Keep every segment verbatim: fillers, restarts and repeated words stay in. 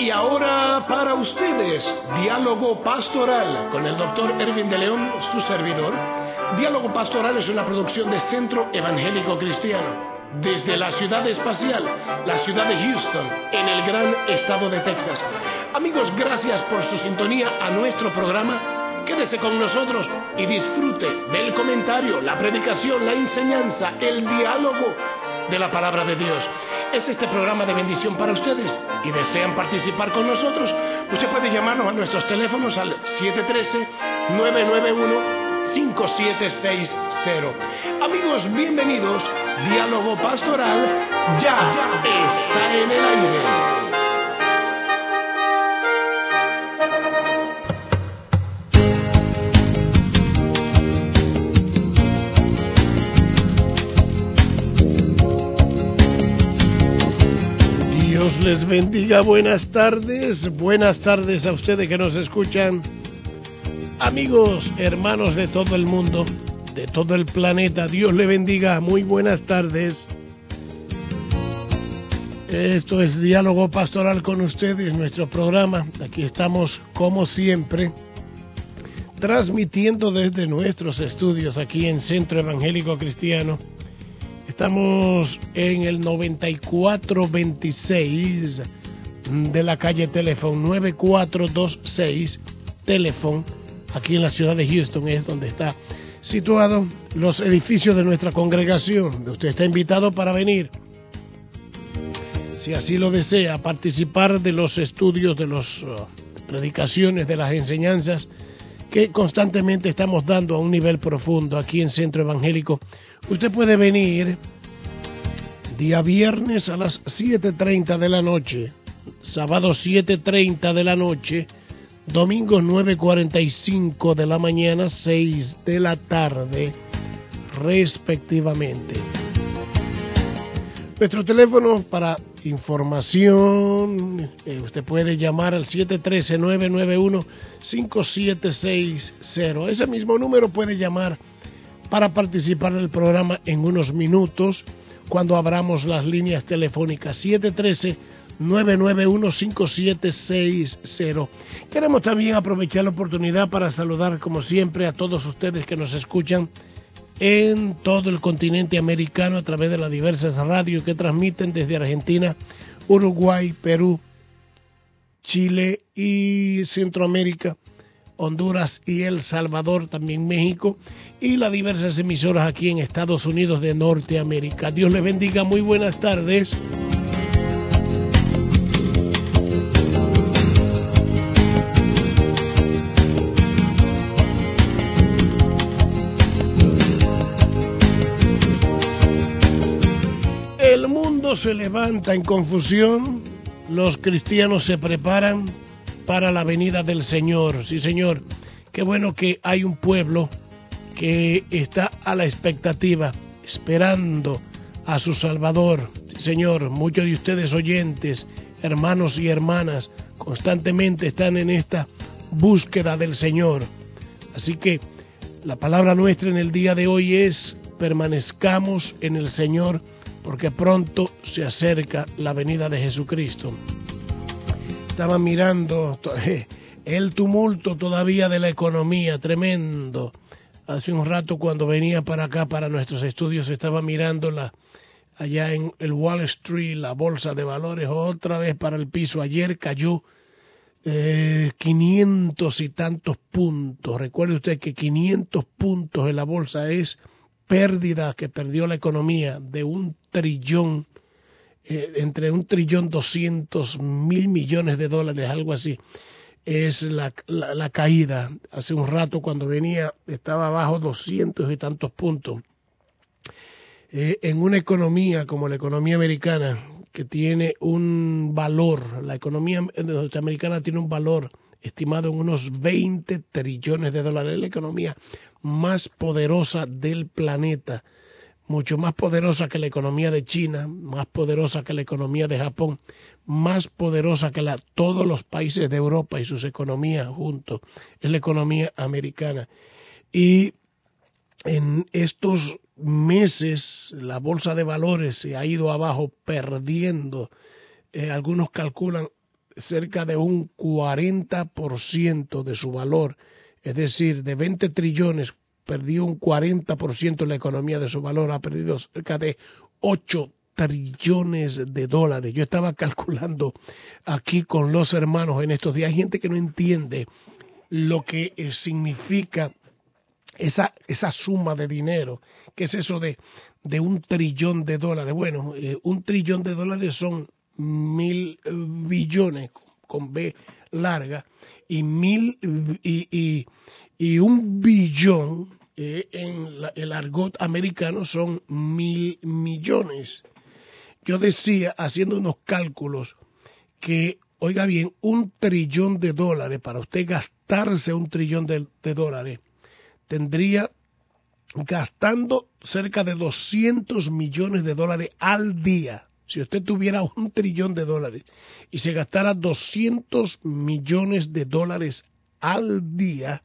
Y ahora para ustedes, Diálogo Pastoral con el doctor Erwin de León, su servidor. Diálogo Pastoral es una producción de Centro Evangélico Cristiano, desde la ciudad espacial, la ciudad de Houston, en el gran estado de Texas. Amigos, gracias por su sintonía a nuestro programa. Quédese con nosotros y disfrute del comentario, la predicación, la enseñanza, el diálogo de la palabra de Dios. Es este programa de bendición para ustedes y desean participar con nosotros. Usted puede llamarnos a nuestros teléfonos al siete uno tres, nueve nueve uno, cinco siete seis cero. Amigos, bienvenidos. Diálogo Pastoral ya, ya está en el aire. Les bendiga, buenas tardes, buenas tardes a ustedes que nos escuchan, amigos, hermanos de todo el mundo, de todo el planeta, Dios le bendiga, muy buenas tardes. Esto es Diálogo Pastoral con ustedes, nuestro programa, aquí estamos como siempre, transmitiendo desde nuestros estudios aquí en Centro Evangélico Cristiano. Estamos en el noventa y cuatro veintiséis de la calle Telefón, nueve cuatro dos seis Telefón, aquí en la ciudad de Houston, es donde está situado los edificios de nuestra congregación. Usted está invitado para venir, si así lo desea, a participar de los estudios, de las uh, predicaciones, de las enseñanzas que constantemente estamos dando a un nivel profundo aquí en Centro Evangélico. Usted puede venir día viernes a las siete treinta de la noche, sábado siete treinta de la noche, domingo nueve cuarenta y cinco de la mañana, seis de la tarde, respectivamente. Nuestro teléfono para información, eh, usted puede llamar al siete uno tres, nueve nueve uno, cinco siete seis cero. Ese mismo número puede llamar para participar del programa en unos minutos cuando abramos las líneas telefónicas siete uno tres, nueve nueve uno, cinco siete seis cero. Queremos también aprovechar la oportunidad para saludar como siempre a todos ustedes que nos escuchan en todo el continente americano a través de las diversas radios que transmiten desde Argentina, Uruguay, Perú, Chile y Centroamérica, Honduras y El Salvador, también México, y las diversas emisoras aquí en Estados Unidos de Norteamérica. Dios les bendiga, muy buenas tardes. El mundo se levanta en confusión, los cristianos se preparan para la venida del Señor. Sí, Señor, qué bueno que hay un pueblo que está a la expectativa, esperando a su Salvador. Sí, Señor, muchos de ustedes oyentes, hermanos y hermanas, constantemente están en esta búsqueda del Señor. Así que la palabra nuestra en el día de hoy es: permanezcamos en el Señor, porque pronto se acerca la venida de Jesucristo. Estaba mirando el tumulto todavía de la economía, tremendo. Hace un rato cuando venía para acá, para nuestros estudios, estaba mirando la, allá en el Wall Street, la bolsa de valores, otra vez para el piso. Ayer cayó eh, quinientos y tantos puntos. Recuerde usted que quinientos puntos en la bolsa es pérdida que perdió la economía de un trillón, eh, entre un trillón doscientos mil millones de dólares, algo así. Es la, la, la caída. Hace un rato cuando venía estaba bajo doscientos y tantos puntos. Eh, en una economía como la economía americana, que tiene un valor, la economía norteamericana tiene un valor estimado en unos veinte trillones de dólares, es la economía más poderosa del planeta, mucho más poderosa que la economía de China, más poderosa que la economía de Japón, más poderosa que la, todos los países de Europa y sus economías juntos, es la economía americana. Y en estos meses la bolsa de valores se ha ido abajo perdiendo, eh, algunos calculan cerca de un cuarenta por ciento de su valor, es decir, de veinte trillones, perdió un cuarenta por ciento la economía de su valor, ha perdido cerca de ocho trillones de dólares. Yo estaba calculando aquí con los hermanos en estos días, hay gente que no entiende lo que eh, significa esa, esa suma de dinero. ¿Qué es eso de, de un trillón de dólares? Bueno, eh, un trillón de dólares son mil billones con B larga y mil y, y, y un billón eh, en la, el argot americano son mil millones. Yo decía, haciendo unos cálculos, que, oiga bien, un trillón de dólares, para usted gastarse un trillón de, de dólares, tendría gastando cerca de doscientos millones de dólares al día. Si usted tuviera un trillón de dólares y se gastara doscientos millones de dólares al día,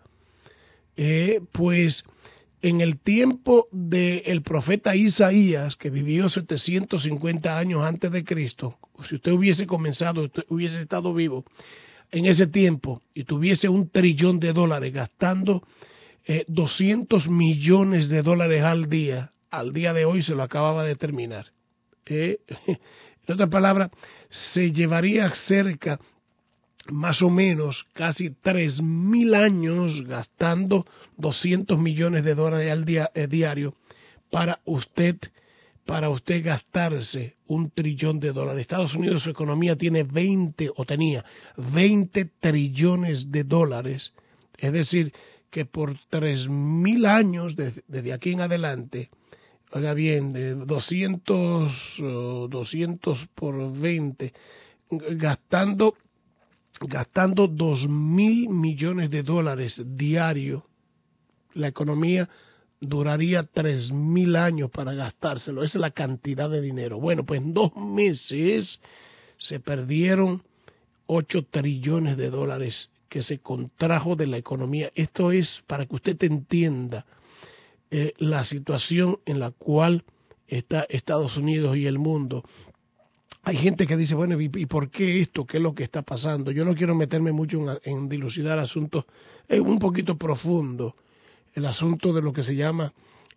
eh, pues en el tiempo del profeta Isaías, que vivió setecientos cincuenta años antes de Cristo, si usted hubiese comenzado, usted hubiese estado vivo en ese tiempo y tuviese un trillón de dólares gastando eh, doscientos millones de dólares al día, al día de hoy se lo acababa de terminar. Eh, en otras palabras, se llevaría cerca más o menos casi tres mil años gastando doscientos millones de dólares al día eh, diario para usted para usted gastarse un trillón de dólares. Estados Unidos, su economía tiene veinte o tenía veinte trillones de dólares, es decir, que por tres mil años desde, desde aquí en adelante, oiga bien, de doscientos, uh, doscientos por veinte, gastando gastando dos mil millones de dólares diario, la economía duraría tres mil años para gastárselo. Esa es la cantidad de dinero. Bueno, pues en dos meses se perdieron ocho trillones de dólares que se contrajo de la economía. Esto es para que usted entienda eh, la situación en la cual está Estados Unidos y el mundo. Hay gente que dice, bueno, ¿y por qué esto? ¿Qué es lo que está pasando? Yo no quiero meterme mucho en, en dilucidar asuntos eh, un poquito profundos. El asunto de lo que se llama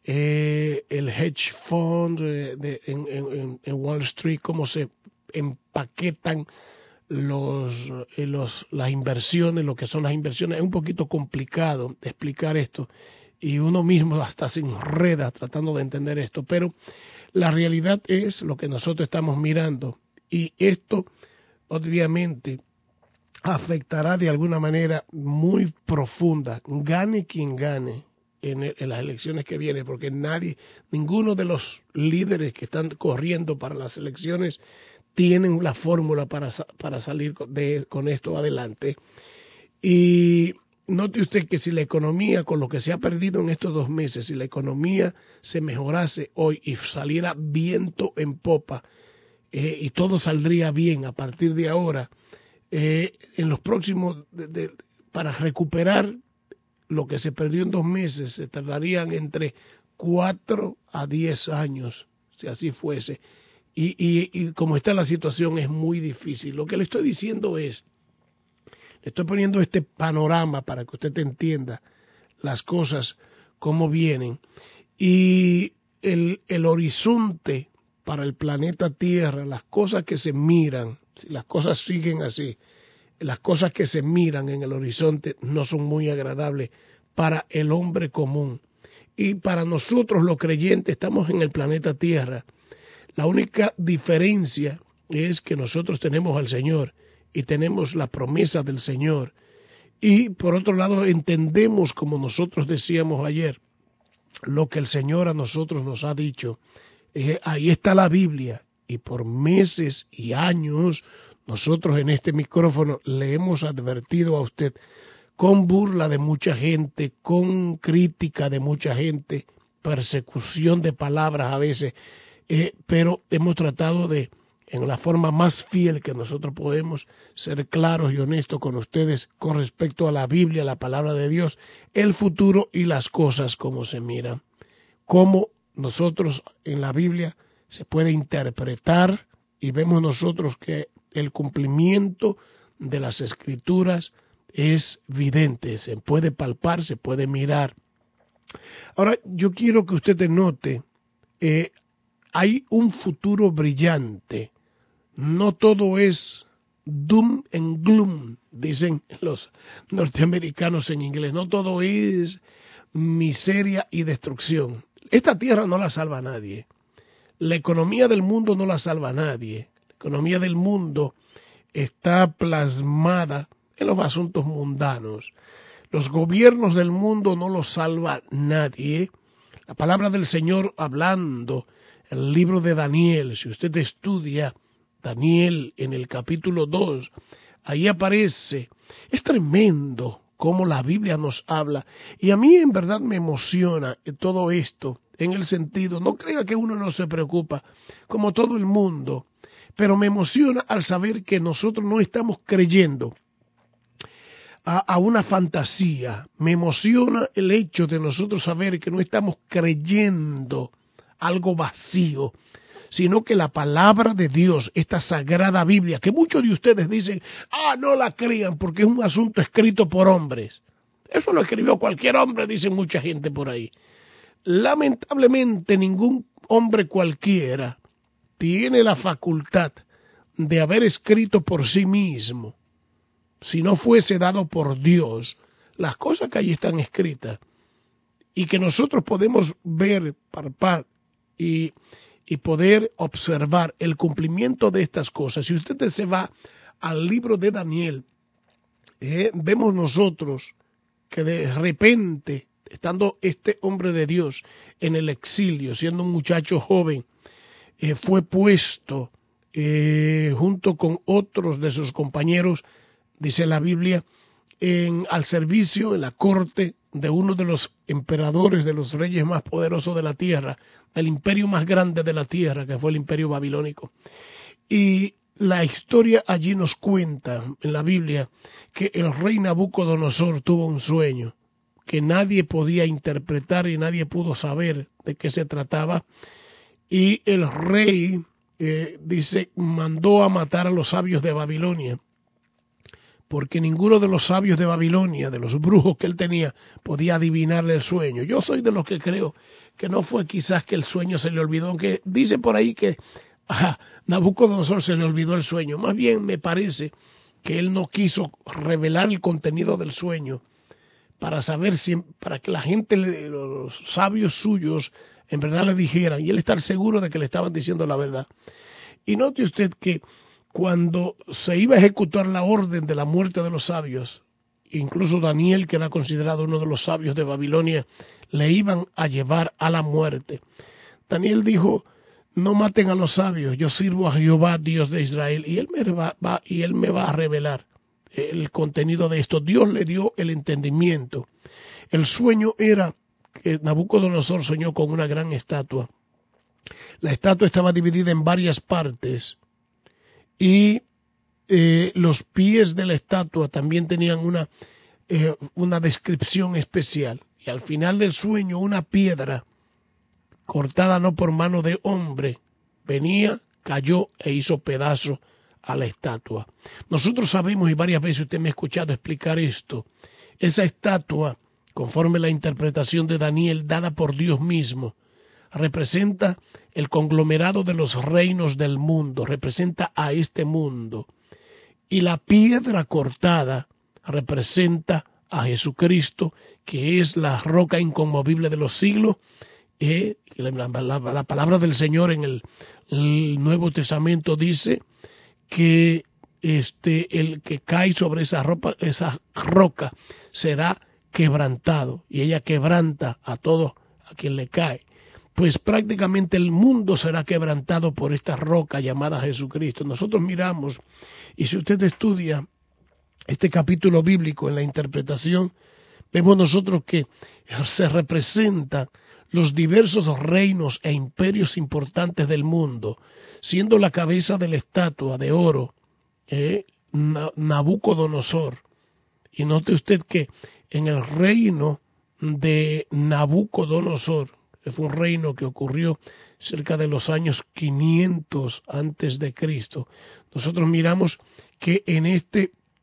eh, el hedge fund eh, de, en, en, en Wall Street, cómo se empaquetan los, eh, los, las inversiones, lo que son las inversiones. Es un poquito complicado explicar esto y uno mismo hasta se enreda tratando de entender esto, pero la realidad es lo que nosotros estamos mirando y esto obviamente afectará de alguna manera muy profunda, gane quien gane en, en las elecciones que vienen, porque nadie, ninguno de los líderes que están corriendo para las elecciones tienen la fórmula para, para salir de, con esto adelante. Y note usted que si la economía, con lo que se ha perdido en estos dos meses, si la economía se mejorase hoy y saliera viento en popa, eh, y todo saldría bien a partir de ahora, eh, en los próximos, de, de, para recuperar lo que se perdió en dos meses, se tardarían entre cuatro a diez años, si así fuese. Y, y, y como está la situación es muy difícil. Lo que le estoy diciendo es, le estoy poniendo este panorama para que usted entienda las cosas como vienen. Y el, el horizonte para el planeta Tierra, las cosas que se miran, si las cosas siguen así, las cosas que se miran en el horizonte no son muy agradables para el hombre común. Y para nosotros los creyentes estamos en el planeta Tierra. La única diferencia es que nosotros tenemos al Señor y tenemos la promesa del Señor. Y por otro lado entendemos, como nosotros decíamos ayer, lo que el Señor a nosotros nos ha dicho. Eh, ahí está la Biblia y por meses y años nosotros en este micrófono le hemos advertido a usted con burla de mucha gente, con crítica de mucha gente, persecución de palabras a veces, eh, pero hemos tratado de, en la forma más fiel que nosotros podemos, ser claros y honestos con ustedes con respecto a la Biblia, la palabra de Dios, el futuro y las cosas como se miran. Cómo nosotros en la Biblia se puede interpretar y vemos nosotros que el cumplimiento de las Escrituras es evidente, se puede palpar, se puede mirar. Ahora, yo quiero que usted note, eh, hay un futuro brillante. No todo es doom and gloom, dicen los norteamericanos en inglés. No todo es miseria y destrucción. Esta tierra no la salva a nadie. La economía del mundo no la salva a nadie. La economía del mundo está plasmada en los asuntos mundanos. Los gobiernos del mundo no los salva nadie. La palabra del Señor hablando, el libro de Daniel, si usted estudia Daniel en el capítulo dos, ahí aparece, es tremendo cómo la Biblia nos habla, y a mí en verdad me emociona todo esto, en el sentido, no crea que uno no se preocupa, como todo el mundo, pero me emociona al saber que nosotros no estamos creyendo a, a una fantasía, me emociona el hecho de nosotros saber que no estamos creyendo algo vacío, sino que la palabra de Dios, esta sagrada Biblia, que muchos de ustedes dicen, ah, no la crean porque es un asunto escrito por hombres. Eso lo escribió cualquier hombre, dice mucha gente por ahí. Lamentablemente ningún hombre cualquiera tiene la facultad de haber escrito por sí mismo, si no fuese dado por Dios, las cosas que allí están escritas, y que nosotros podemos ver, palpar y y poder observar el cumplimiento de estas cosas. Si usted se va al libro de Daniel, eh, vemos nosotros que de repente, estando este hombre de Dios en el exilio, siendo un muchacho joven, eh, fue puesto eh, junto con otros de sus compañeros, dice la Biblia, en, al servicio en la corte de uno de los emperadores, de los reyes más poderosos de la tierra, el imperio más grande de la tierra, que fue el imperio babilónico. Y la historia allí nos cuenta, en la Biblia, que el rey Nabucodonosor tuvo un sueño que nadie podía interpretar y nadie pudo saber de qué se trataba. Y el rey, eh, dice, mandó a matar a los sabios de Babilonia, porque ninguno de los sabios de Babilonia, de los brujos que él tenía, podía adivinarle el sueño. Yo soy de los que creo que no fue quizás que el sueño se le olvidó, aunque dice por ahí que a Nabucodonosor se le olvidó el sueño. Más bien me parece que él no quiso revelar el contenido del sueño para saber si, para que la gente, los sabios suyos, en verdad le dijeran, y él estar seguro de que le estaban diciendo la verdad. Y note usted que cuando se iba a ejecutar la orden de la muerte de los sabios, incluso Daniel, que era considerado uno de los sabios de Babilonia, le iban a llevar a la muerte. Daniel dijo, no maten a los sabios, yo sirvo a Jehová, Dios de Israel, y él me va, va, y él me va a revelar el contenido de esto. Dios le dio el entendimiento. El sueño era que Nabucodonosor soñó con una gran estatua. La estatua estaba dividida en varias partes, y eh, los pies de la estatua también tenían una, eh, una descripción especial. Y al final del sueño, una piedra cortada no por mano de hombre venía, cayó e hizo pedazo a la estatua. Nosotros sabemos, y varias veces usted me ha escuchado explicar esto, esa estatua, conforme la interpretación de Daniel dada por Dios mismo, representa el conglomerado de los reinos del mundo, representa a este mundo. Y la piedra cortada representa a Jesucristo, que es la roca inconmovible de los siglos. Eh, la, la, la palabra del Señor en el, el Nuevo Testamento dice que este, el que cae sobre esa, ropa, esa roca será quebrantado, y ella quebranta a todo a quien le cae. Pues prácticamente el mundo será quebrantado por esta roca llamada Jesucristo. Nosotros miramos, y si usted estudia este capítulo bíblico en la interpretación, vemos nosotros que se representan los diversos reinos e imperios importantes del mundo, siendo la cabeza de la estatua de oro eh, Nabucodonosor. Y note usted que en el reino de Nabucodonosor, que fue un reino que ocurrió cerca de los años quinientos antes de Cristo, nosotros miramos que en este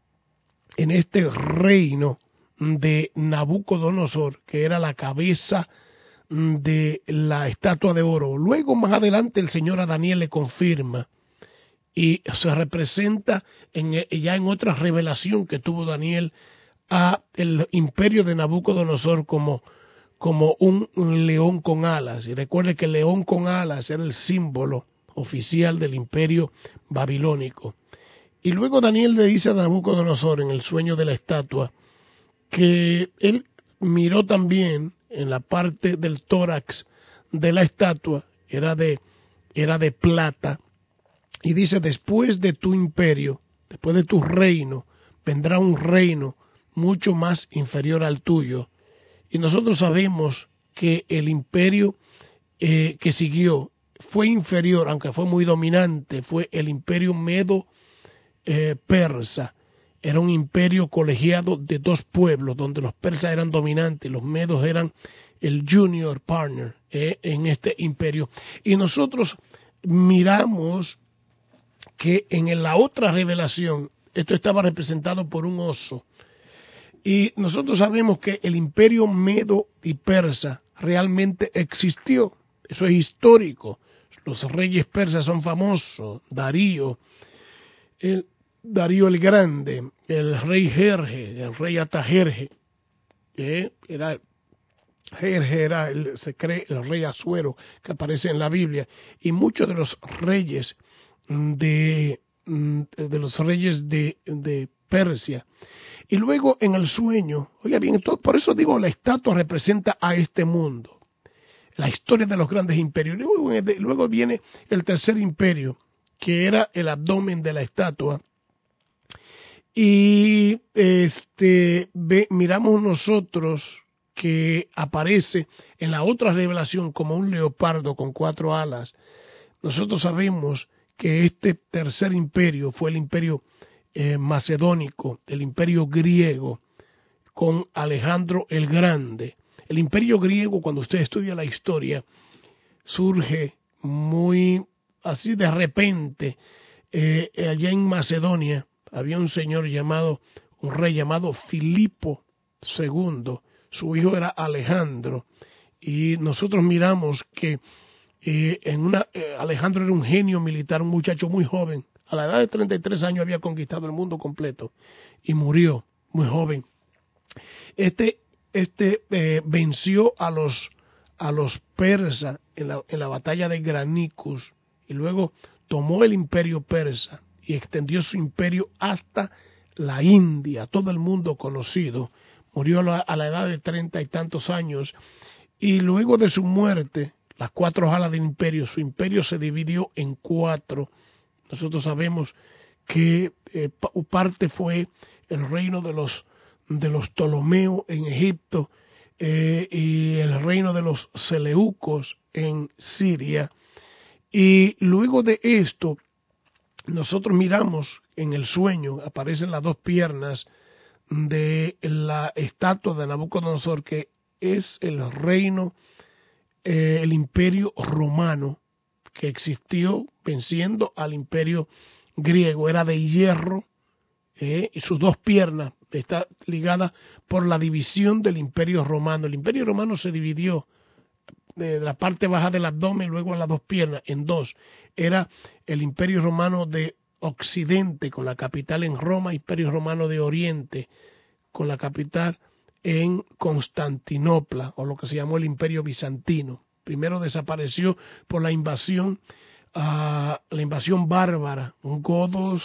en este reino de Nabucodonosor, que era la cabeza de la estatua de oro. Luego, más adelante, el Señor a Daniel le confirma y se representa en, ya en otra revelación que tuvo Daniel a el imperio de Nabucodonosor como, como un, un león con alas. Y recuerde que el león con alas era el símbolo oficial del imperio babilónico. Y luego Daniel le dice a Nabucodonosor en el sueño de la estatua que él miró también en la parte del tórax de la estatua, era de, era de plata, y dice: después de tu imperio, después de tu reino, vendrá un reino mucho más inferior al tuyo. Y nosotros sabemos que el imperio eh, que siguió fue inferior, aunque fue muy dominante, fue el imperio medo eh, persa. Era un imperio colegiado de dos pueblos, donde los persas eran dominantes, los medos eran el junior partner eh, en este imperio. Y nosotros miramos que en la otra revelación, esto estaba representado por un oso. Y nosotros sabemos que el imperio medo y persa realmente existió. Eso es histórico. Los reyes persas son famosos. Darío, el, Darío el Grande, el rey Jerje, el rey Atajerje, que era, Jerje era, el, se cree, el rey Asuero que aparece en la Biblia. Y muchos de los reyes de, de los reyes de, de Persia. Y luego en el sueño, oiga bien, todo, por eso digo, la estatua representa a este mundo, la historia de los grandes imperios. Luego, luego viene el tercer imperio, que era el abdomen de la estatua. Y este ve, miramos nosotros que aparece en la otra revelación como un leopardo con cuatro alas. Nosotros sabemos que este tercer imperio fue el imperio Eh, macedónico, el imperio griego, con Alejandro el Grande. El imperio griego, cuando usted estudia la historia, surge muy así de repente. Eh, allá en Macedonia había un señor llamado, un rey llamado Filipo segundo, su hijo era Alejandro, y nosotros miramos que eh, en una, eh, Alejandro era un genio militar, un muchacho muy joven. A la edad de treinta y tres años había conquistado el mundo completo y murió muy joven. Este, este eh, venció a los, a los persas en la, en la batalla de Granicus y luego tomó el imperio persa y extendió su imperio hasta la India, todo el mundo conocido. Murió a la, a la edad de treinta y tantos años y luego de su muerte, las cuatro alas del imperio, su imperio se dividió en cuatro. Nosotros sabemos que eh, parte fue el reino de los de los Ptolomeos en Egipto eh, y el reino de los Seleucos en Siria. Y luego de esto, nosotros miramos en el sueño, aparecen las dos piernas de la estatua de Nabucodonosor, que es el reino, eh, el imperio romano, que existió venciendo al imperio griego. Era de hierro eh, y sus dos piernas está ligada por la división del imperio romano. El imperio romano se dividió de la parte baja del abdomen, luego a las dos piernas, en dos. Era el imperio romano de Occidente, con la capital en Roma, imperio romano de Oriente, con la capital en Constantinopla, o lo que se llamó el imperio bizantino. Primero desapareció por la invasión, uh, la invasión bárbara, godos,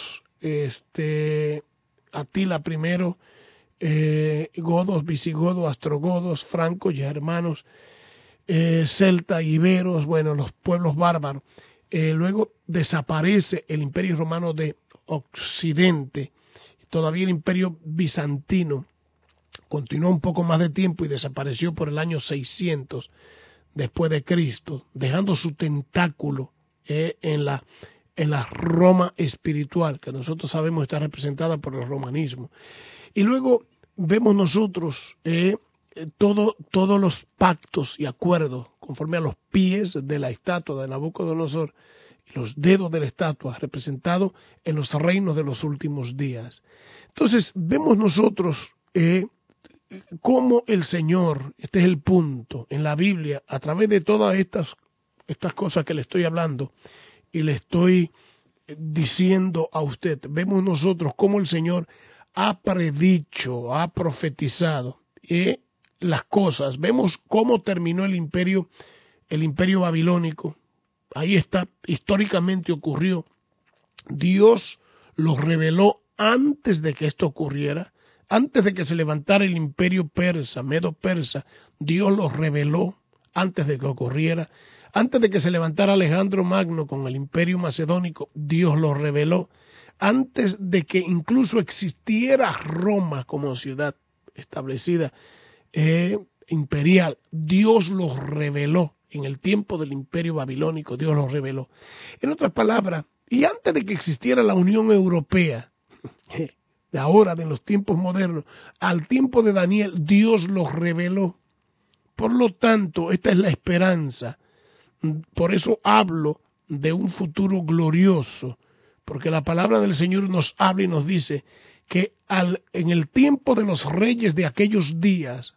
este, Atila primero, eh, godos, visigodos, astrogodos, francos, germanos, eh, celta, iberos, bueno, los pueblos bárbaros. Eh, luego desaparece el imperio romano de Occidente, todavía el imperio bizantino continuó un poco más de tiempo y desapareció por el año seiscientos después de Cristo, dejando su tentáculo eh, en la en la Roma espiritual, que nosotros sabemos está representada por el romanismo. Y luego vemos nosotros eh, todo, todos los pactos y acuerdos conforme a los pies de la estatua de Nabucodonosor los dedos de la estatua representados en los reinos de los últimos días. Entonces vemos nosotros eh, cómo el Señor, este es el punto, en la Biblia, a través de todas estas, estas cosas que le estoy hablando y le estoy diciendo a usted, vemos nosotros cómo el Señor ha predicho, ha profetizado eh, las cosas. Vemos cómo terminó el imperio, el imperio babilónico. Ahí está, históricamente ocurrió. Dios los reveló antes de que esto ocurriera, antes de que se levantara el imperio persa, medo-persa. Dios los reveló antes de que ocurriera. Antes de que se levantara Alejandro Magno con el imperio macedónico, Dios los reveló. Antes de que incluso existiera Roma como ciudad establecida eh, imperial, Dios los reveló. En el tiempo del imperio babilónico, Dios los reveló. En otras palabras, y antes de que existiera la Unión Europea, de ahora, de los tiempos modernos, al tiempo de Daniel, Dios los reveló. Por lo tanto, esta es la esperanza. Por eso hablo de un futuro glorioso, porque la palabra del Señor nos habla y nos dice que al, en el tiempo de los reyes de aquellos días,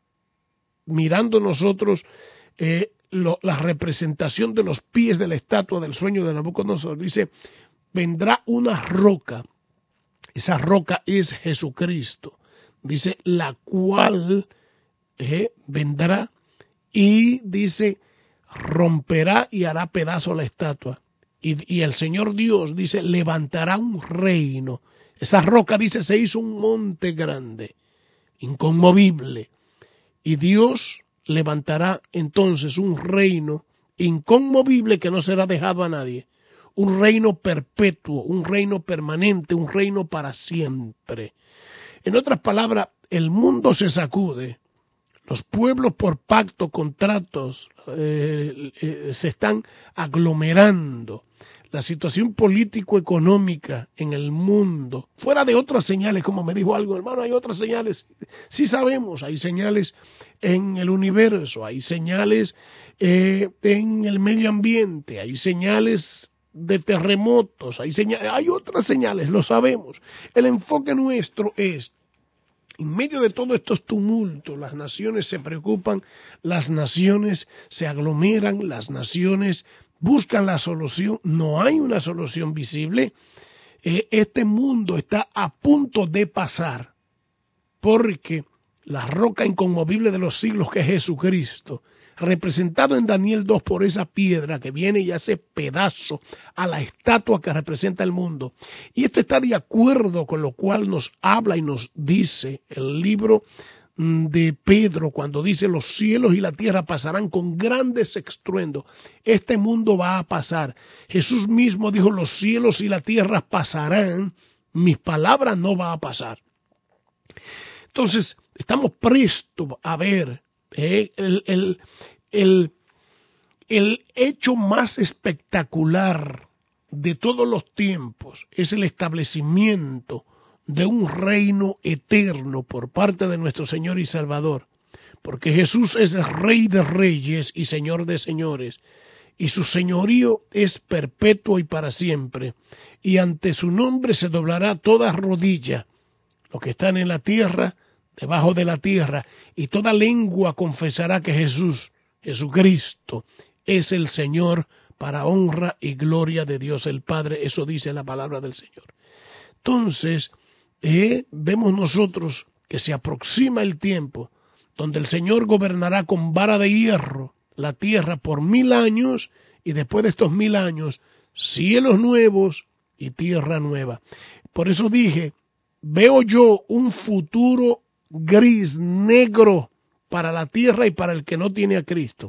mirando nosotros eh, lo, la representación de los pies de la estatua del sueño de Nabucodonosor, dice, vendrá una roca, esa roca es Jesucristo, dice, la cual eh, vendrá y dice, romperá y hará pedazo la estatua. Y, y el Señor Dios, dice, levantará un reino. Esa roca, dice, se hizo un monte grande, inconmovible. Y Dios levantará entonces un reino inconmovible que no será dejado a nadie. Un reino perpetuo, un reino permanente, un reino para siempre. En otras palabras, el mundo se sacude. Los pueblos por pacto, contratos, eh, eh, se están aglomerando. La situación político-económica en el mundo, fuera de otras señales, como me dijo algo, hermano, hay otras señales. Sí sabemos, hay señales en el universo, hay señales eh, en el medio ambiente, hay señales de terremotos, hay, señales, hay otras señales, lo sabemos. El enfoque nuestro es, en medio de todos estos tumultos, las naciones se preocupan, las naciones se aglomeran, las naciones buscan la solución, no hay una solución visible. Eh, este mundo está a punto de pasar, porque la roca inconmovible de los siglos, que es Jesucristo, representado en Daniel dos por esa piedra que viene y hace pedazo a la estatua que representa el mundo. Y esto está de acuerdo con lo cual nos habla y nos dice el libro de Pedro, cuando dice los cielos y la tierra pasarán con grandes estruendos. Este mundo va a pasar. Jesús mismo dijo, los cielos y la tierra pasarán, mis palabras no van a pasar. Entonces, estamos prestos a ver eh, el, el, el, el hecho más espectacular de todos los tiempos, es el establecimiento de un reino eterno por parte de nuestro Señor y Salvador, porque Jesús es el Rey de Reyes y Señor de Señores, y su señorío es perpetuo y para siempre, y ante su nombre se doblará toda rodilla, los que están en la tierra, debajo de la tierra, y toda lengua confesará que Jesús, Jesucristo, es el Señor, para honra y gloria de Dios el Padre. Eso dice la palabra del Señor. Entonces, eh, vemos nosotros que se aproxima el tiempo donde el Señor gobernará con vara de hierro la tierra por mil años, y después de estos mil años, cielos nuevos y tierra nueva. Por eso dije, veo yo un futuro gris, negro, para la tierra y para el que no tiene a Cristo.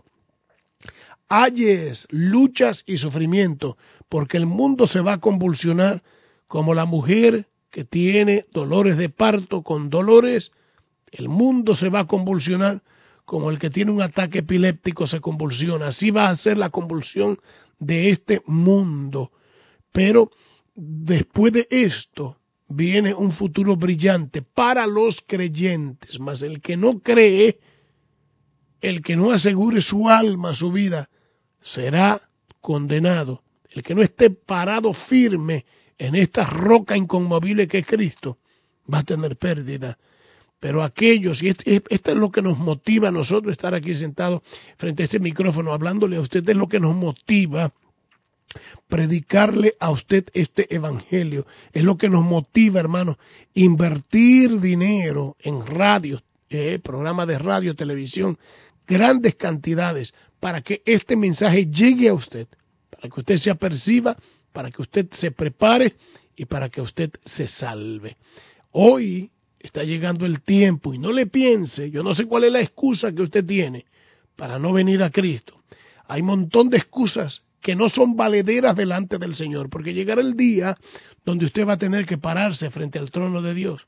Ayes, luchas y sufrimiento, porque el mundo se va a convulsionar como la mujer que tiene dolores de parto con dolores. El mundo se va a convulsionar como el que tiene un ataque epiléptico se convulsiona. Así va a ser la convulsión de este mundo. Pero después de esto viene un futuro brillante para los creyentes, mas el que no cree, el que no asegure su alma, su vida, será condenado. el que no esté parado firme en esta roca inconmovible que es Cristo, va a tener pérdida. Pero aquellos, y esto es lo que nos motiva a nosotros estar aquí sentados frente a este micrófono, hablándole a usted, es lo que nos motiva predicarle a usted este evangelio. Es lo que nos motiva, hermano, invertir dinero en radio, eh, programas de radio, televisión, grandes cantidades, para que este mensaje llegue a usted, para que usted se aperciba, para que usted se prepare y para que usted se salve. Hoy está llegando el tiempo y no le piense, yo no sé cuál es la excusa que usted tiene para no venir a Cristo. Hay un montón de excusas que no son valederas delante del Señor, porque llegará el día donde usted va a tener que pararse frente al trono de Dios.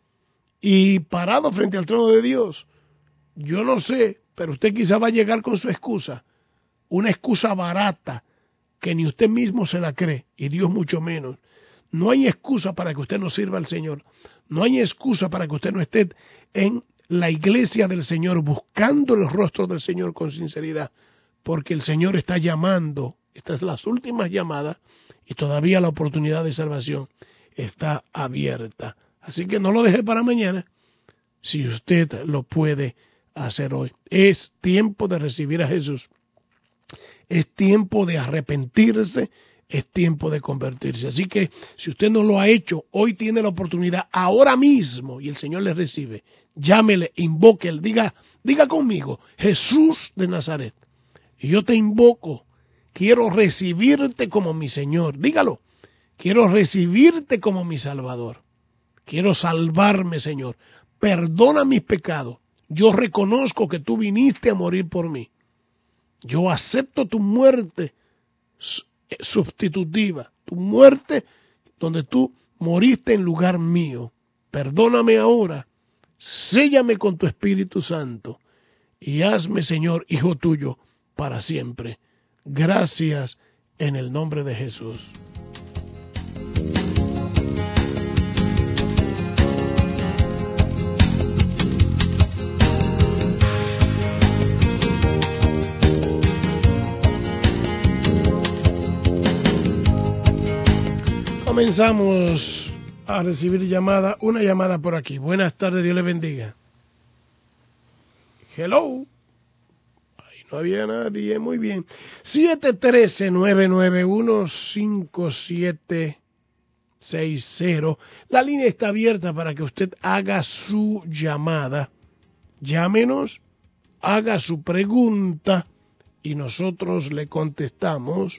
Y parado frente al trono de Dios, yo no sé, pero usted quizá va a llegar con su excusa, una excusa barata que ni usted mismo se la cree, y Dios mucho menos. No hay excusa para que usted no sirva al Señor. No hay excusa para que usted no esté en la iglesia del Señor, buscando el rostro del Señor con sinceridad, porque el Señor está llamando. Estas son las últimas llamadas y todavía la oportunidad de salvación está abierta. Así que no lo deje para mañana, si usted lo puede hacer hoy. Es tiempo de recibir a Jesús. Es tiempo de arrepentirse. Es tiempo de convertirse. Así que si usted no lo ha hecho, hoy tiene la oportunidad, ahora mismo, y el Señor le recibe. Llámele, invóquele, diga, diga conmigo, Jesús de Nazaret. Y yo te invoco, quiero recibirte como mi Señor. Dígalo, quiero recibirte como mi Salvador. Quiero salvarme, Señor. Perdona mis pecados. Yo reconozco que tú viniste a morir por mí. Yo acepto tu muerte sustitutiva, tu muerte donde tú moriste en lugar mío. Perdóname ahora, séllame con tu Espíritu Santo y hazme, Señor, hijo tuyo para siempre. Gracias en el nombre de Jesús. Comenzamos a recibir llamada, una llamada por aquí. Buenas tardes, Dios le bendiga. Hello. Ahí no había nadie, muy bien. siete uno tres, nueve nueve uno, cinco siete seis cero. La línea está abierta para que usted haga su llamada. Llámenos, haga su pregunta y nosotros le contestamos.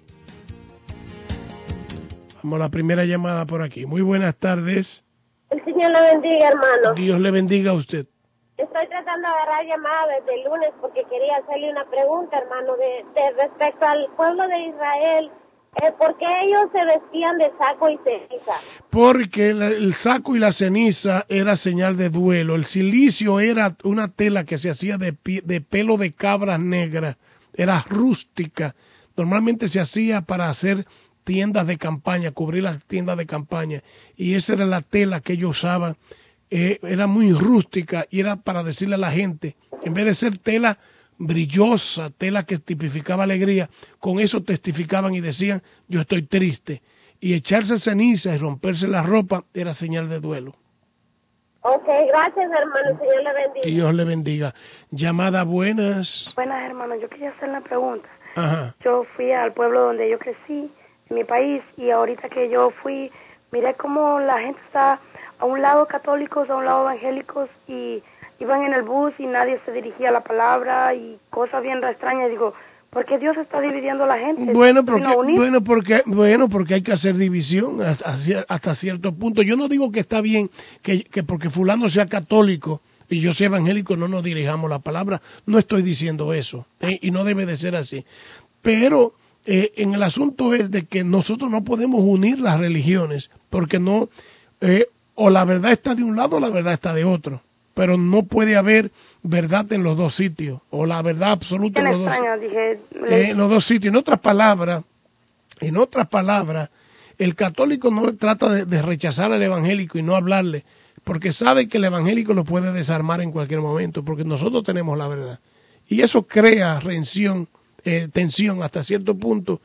Vamos a la primera llamada por aquí. Muy buenas tardes. El Señor le bendiga, hermano. Dios le bendiga a usted. Estoy tratando de agarrar llamada desde el lunes porque quería hacerle una pregunta, hermano, de, de respecto al pueblo de Israel. Eh, ¿Por qué ellos se vestían de saco y ceniza? Porque la, el saco y la ceniza era señal de duelo. El cilicio era una tela que se hacía de, de pelo de cabra negra. Era rústica. Normalmente se hacía para hacer tiendas de campaña, cubrir las tiendas de campaña, y esa era la tela que ellos usaban. Eh, era muy rústica y era para decirle a la gente, en vez de ser tela brillosa, tela que tipificaba alegría, con eso testificaban y decían, yo estoy triste, y echarse ceniza y romperse la ropa era señal de duelo. Ok, gracias, hermano, Señor le bendiga. Dios le bendiga. Llamada, buenas. Buenas, hermano, yo quería hacer una pregunta. Ajá. Yo fui al pueblo donde yo crecí, en mi país, y ahorita que yo fui, miré cómo la gente está a un lado católicos, a un lado evangélicos, y iban en el bus y nadie se dirigía a la palabra y cosas bien extrañas. Digo, ¿por qué Dios está dividiendo a la gente? Bueno, porque, bueno, porque, bueno, porque hay que hacer división hasta, hasta cierto punto. Yo no digo que está bien que, que porque fulano sea católico y yo sea evangélico no nos dirijamos la palabra. No estoy diciendo eso, ¿eh? Y no debe de ser así. Pero Eh, en el asunto es de que nosotros no podemos unir las religiones, porque no, eh, o la verdad está de un lado o la verdad está de otro, pero no puede haber verdad en los dos sitios, o la verdad absoluta en los, extraño, dos, dije, eh, en los dos sitios. En otras palabras, en otras palabras, el católico no trata de, de rechazar al evangélico y no hablarle, porque sabe que el evangélico lo puede desarmar en cualquier momento, porque nosotros tenemos la verdad, y eso crea rencción, Eh, tensión hasta cierto punto,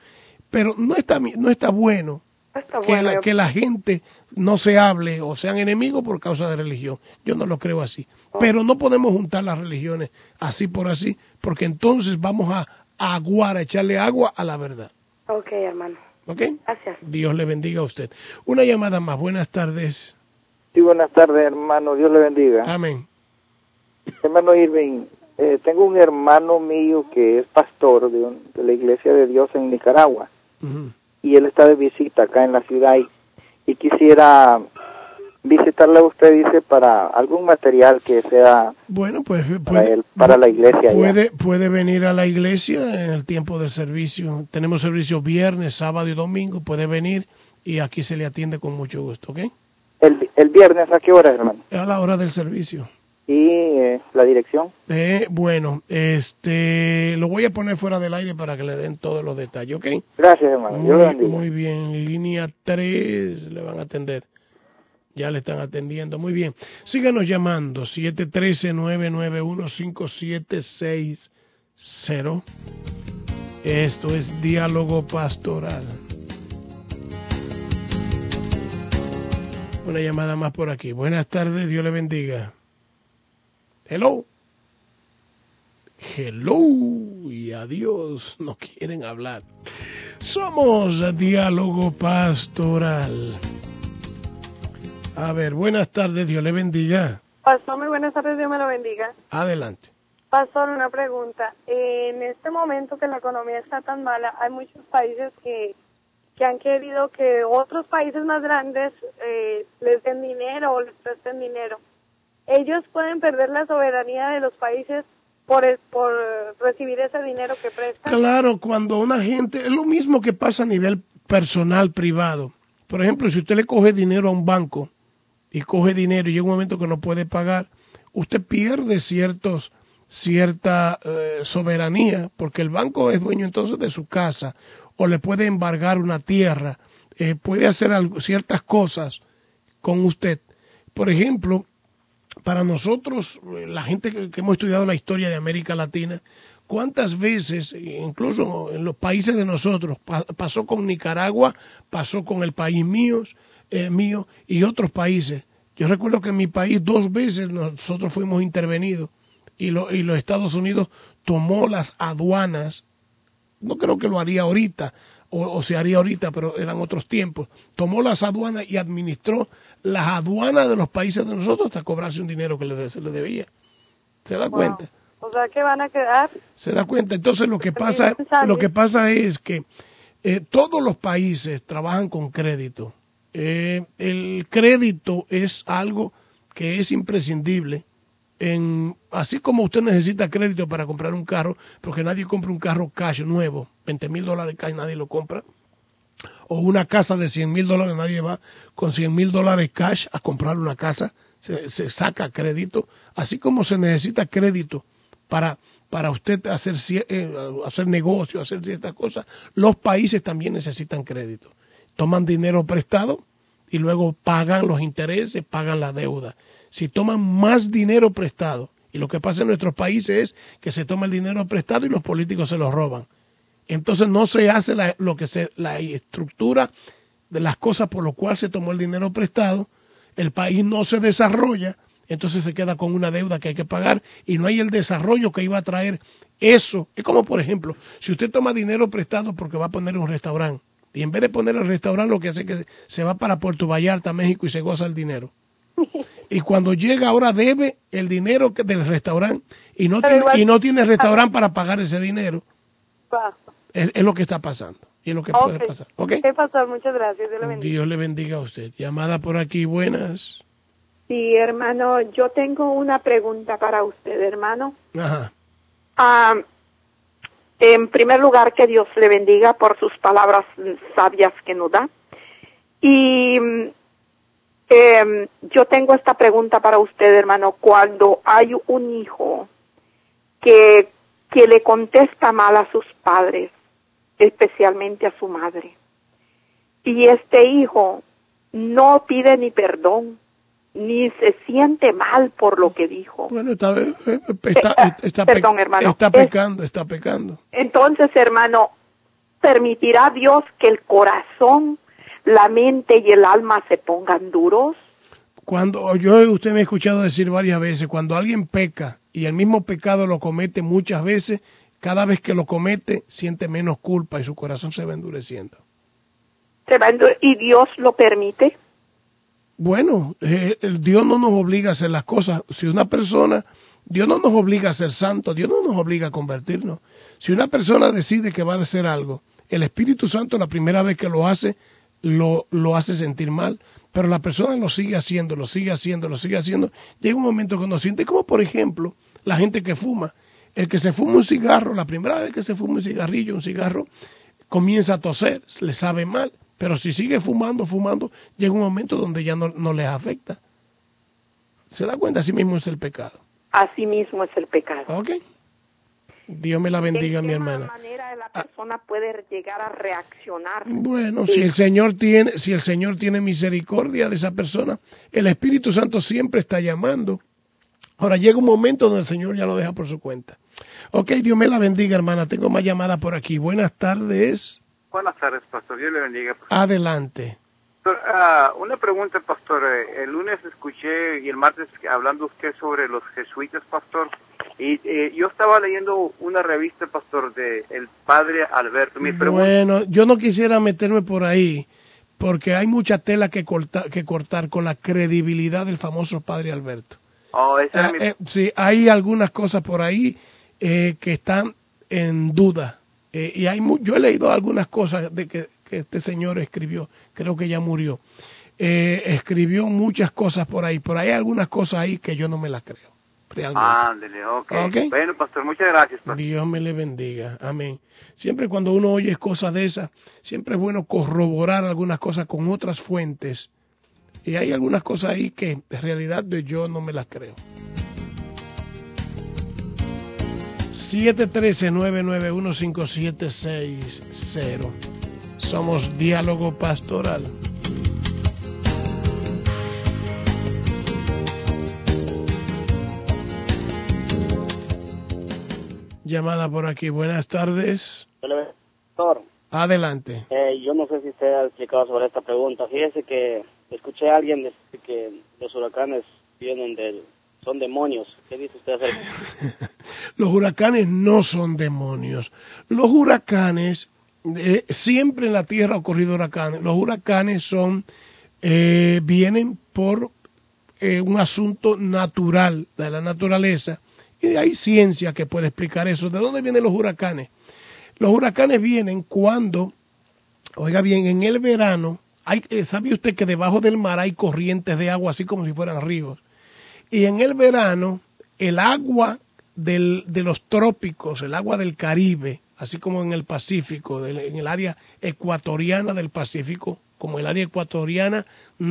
pero no está, no está bueno. Está Que, bueno, la, yo- que la gente no se hable o sean enemigos por causa de religión. Yo no lo creo así. Oh. Pero no podemos juntar las religiones así por así, porque entonces vamos a, a aguar, a echarle agua a la verdad. Ok, hermano. ¿Ok? Gracias. Dios le bendiga a usted. Una llamada más. Buenas tardes. Sí, buenas tardes, hermano. Dios le bendiga. Amén. Hermano Irving, eh, tengo un hermano mío que es pastor de, un- de la Iglesia de Dios en Nicaragua. Ujú. Y él está de visita acá en la ciudad y, y quisiera visitarle a usted, dice, para algún material que sea Bueno, pues para puede, él, para la iglesia. puede, puede venir a la iglesia en el tiempo del servicio. Tenemos servicio viernes, sábado y domingo. Puede venir y aquí se le atiende con mucho gusto, ¿ok? El, el viernes, ¿a qué hora, hermano? A la hora del servicio. Y eh, la dirección. Eh, bueno, este, lo voy a poner fuera del aire para que le den todos los detalles, ¿ok? Gracias, hermano. Dios le Muy, bendiga. muy bien, línea tres le van a atender. Ya le están atendiendo, muy bien. Síganos llamando, siete uno tres, nueve nueve uno, cinco siete seis cero. Esto es Diálogo Pastoral. Una llamada más por aquí. Buenas tardes, Dios le bendiga. Hello. Hello y adiós, no quieren hablar. Somos Diálogo Pastoral. A ver, buenas tardes, Dios le bendiga. Pastor, muy buenas tardes, Dios me lo bendiga. Adelante. Pastor, una pregunta. En este momento que la economía está tan mala, hay muchos países que, que han querido que otros países más grandes eh, les den dinero o les presten dinero. Ellos pueden perder la soberanía de los países por, es- por recibir ese dinero que prestan. Claro, cuando una gente, es lo mismo que pasa a nivel personal, privado. Por ejemplo, si usted le coge dinero a un banco y coge dinero y llega un momento que no puede pagar, usted pierde ciertos cierta eh, soberanía, porque el banco es dueño entonces de su casa, o le puede embargar una tierra, eh, puede hacer algo, ciertas cosas con usted. Por ejemplo, para nosotros, eh, la gente que, que hemos estudiado la historia de América Latina, ¿cuántas veces, incluso en los países de nosotros, pa- pasó con Nicaragua, pasó con el país mío, eh, mío y otros países? Yo recuerdo que en mi país dos veces nosotros fuimos intervenidos y, lo, y los Estados Unidos tomó las aduanas. No creo que lo haría ahorita, o, o se haría ahorita, pero eran otros tiempos. Tomó las aduanas y administró las aduanas de los países de nosotros hasta cobrarse un dinero que le, se le debía. ¿Se da Wow. cuenta? O sea que van a quedar. ¿Se da cuenta? Entonces lo que pasa, lo que pasa es que eh, todos los países trabajan con crédito. Eh, el crédito es algo que es imprescindible. En, así como usted necesita crédito para comprar un carro, porque nadie compra un carro cash nuevo, veinte mil dólares cash nadie lo compra, o una casa de cien mil dólares, nadie va con cien mil dólares cash a comprar una casa, se, se saca crédito, así como se necesita crédito para, para usted hacer, eh, hacer negocio, hacer ciertas cosas, los países también necesitan crédito. Toman dinero prestado y luego pagan los intereses, pagan la deuda. Si toman más dinero prestado, y lo que pasa en nuestros países es que se toma el dinero prestado y los políticos se lo roban. Entonces no se hace la, lo que se, la estructura de las cosas por lo cual se tomó el dinero prestado, el país no se desarrolla, entonces se queda con una deuda que hay que pagar y no hay el desarrollo que iba a traer eso. Es como, por ejemplo, si usted toma dinero prestado porque va a poner un restaurante, y en vez de poner el restaurante lo que hace es que se va para Puerto Vallarta, México, y se goza el dinero. Y cuando llega ahora debe el dinero que- del restaurante y no Pero tiene, igual- y no tiene restaurante para pagar ese dinero. Va. Es, es lo que está pasando y es lo que puede Ok. pasar. ¿Ok? Ok, Pastor, muchas gracias. Dios le bendiga. Dios le bendiga a usted. Llamada por aquí, buenas. Sí, hermano, yo tengo una pregunta para usted, hermano. Ajá. Ah, en primer lugar, que Dios le bendiga por sus palabras sabias que nos da. Y mm, eh, yo tengo esta pregunta para usted, hermano. Cuando hay un hijo que, que le contesta mal a sus padres, especialmente a su madre, y este hijo no pide ni perdón, ni se siente mal por lo que dijo. Bueno, está, eh, está, Eh, está, perdón, pe- hermano. está Es- pecando, está pecando. Entonces, hermano, permitirá Dios que el corazón, la mente y el alma se pongan duros? Cuando yo, usted me ha escuchado decir varias veces, cuando alguien peca y el mismo pecado lo comete muchas veces, cada vez que lo comete siente menos culpa y su corazón se va endureciendo. ¿Se va endur- ¿Y Dios lo permite? Bueno, eh, el Dios no nos obliga a hacer las cosas. Si una persona, Dios no nos obliga a ser santos, Dios no nos obliga a convertirnos. Si una persona decide que va a hacer algo, el Espíritu Santo la primera vez que lo hace, lo, lo hace sentir mal, pero la persona lo sigue haciendo, lo sigue haciendo, lo sigue haciendo. Llega un momento que no siente, como por ejemplo, la gente que fuma. El que se fuma un cigarro, la primera vez que se fuma un cigarrillo, un cigarro, comienza a toser, le sabe mal. Pero si sigue fumando, fumando, llega un momento donde ya no, no les afecta. ¿Se da cuenta? Así mismo es el pecado. Así mismo es el pecado. Ok. Dios me la bendiga, mi hermana. ¿De qué manera la persona puede llegar a reaccionar? Bueno, Sí. si el Señor tiene, si el Señor tiene misericordia de esa persona, el Espíritu Santo siempre está llamando. Ahora llega un momento donde el Señor ya lo deja por su cuenta. Ok, Dios me la bendiga, hermana. Tengo más llamada por aquí. Buenas tardes. Buenas tardes, pastor. Dios le bendiga. Pastor. Adelante. Pastor, uh, una pregunta, pastor. El lunes escuché y el martes hablando usted sobre los jesuitas, pastor. Y eh, yo estaba leyendo una revista, pastor, de el padre Alberto. Mi pregunta... Bueno, yo no quisiera meterme por ahí, porque hay mucha tela que cortar, que cortar con la credibilidad del famoso padre Alberto. Oh, esa Ah, es mi... eh, sí, hay algunas cosas por ahí eh, que están en duda. Eh, y hay mu yo he leído algunas cosas de que, que este señor escribió, creo que ya murió. Eh, escribió muchas cosas por ahí, pero hay algunas cosas ahí que yo no me las creo. Realmente. Ándele, okay. ok. Bueno, pastor, muchas gracias, pastor. Dios me le bendiga. Amén. Siempre cuando uno oye cosas de esas, siempre es bueno corroborar algunas cosas con otras fuentes. Y hay algunas cosas ahí que en realidad yo no me las creo. siete uno tres, nueve nueve uno, cinco siete seis cero. Somos Diálogo Pastoral. Llamada por aquí. Buenas tardes. Doctor, Adelante. eh, yo no sé si usted ha explicado sobre esta pregunta. Fíjese que escuché a alguien decir que los huracanes vienen del, son demonios. ¿Qué dice usted acerca? Los huracanes no son demonios. Los huracanes, eh, siempre en la Tierra ha ocurrido huracanes. Los huracanes son, eh, vienen por eh, un asunto natural de la naturaleza. Y hay ciencia que puede explicar eso. ¿De dónde vienen los huracanes? Los huracanes vienen cuando, oiga bien, en el verano, hay, ¿sabe usted que debajo del mar hay corrientes de agua así como si fueran ríos? Y en el verano, el agua del, de los trópicos, el agua del Caribe, así como en el Pacífico, del, en el área ecuatoriana del Pacífico, como el área ecuatoriana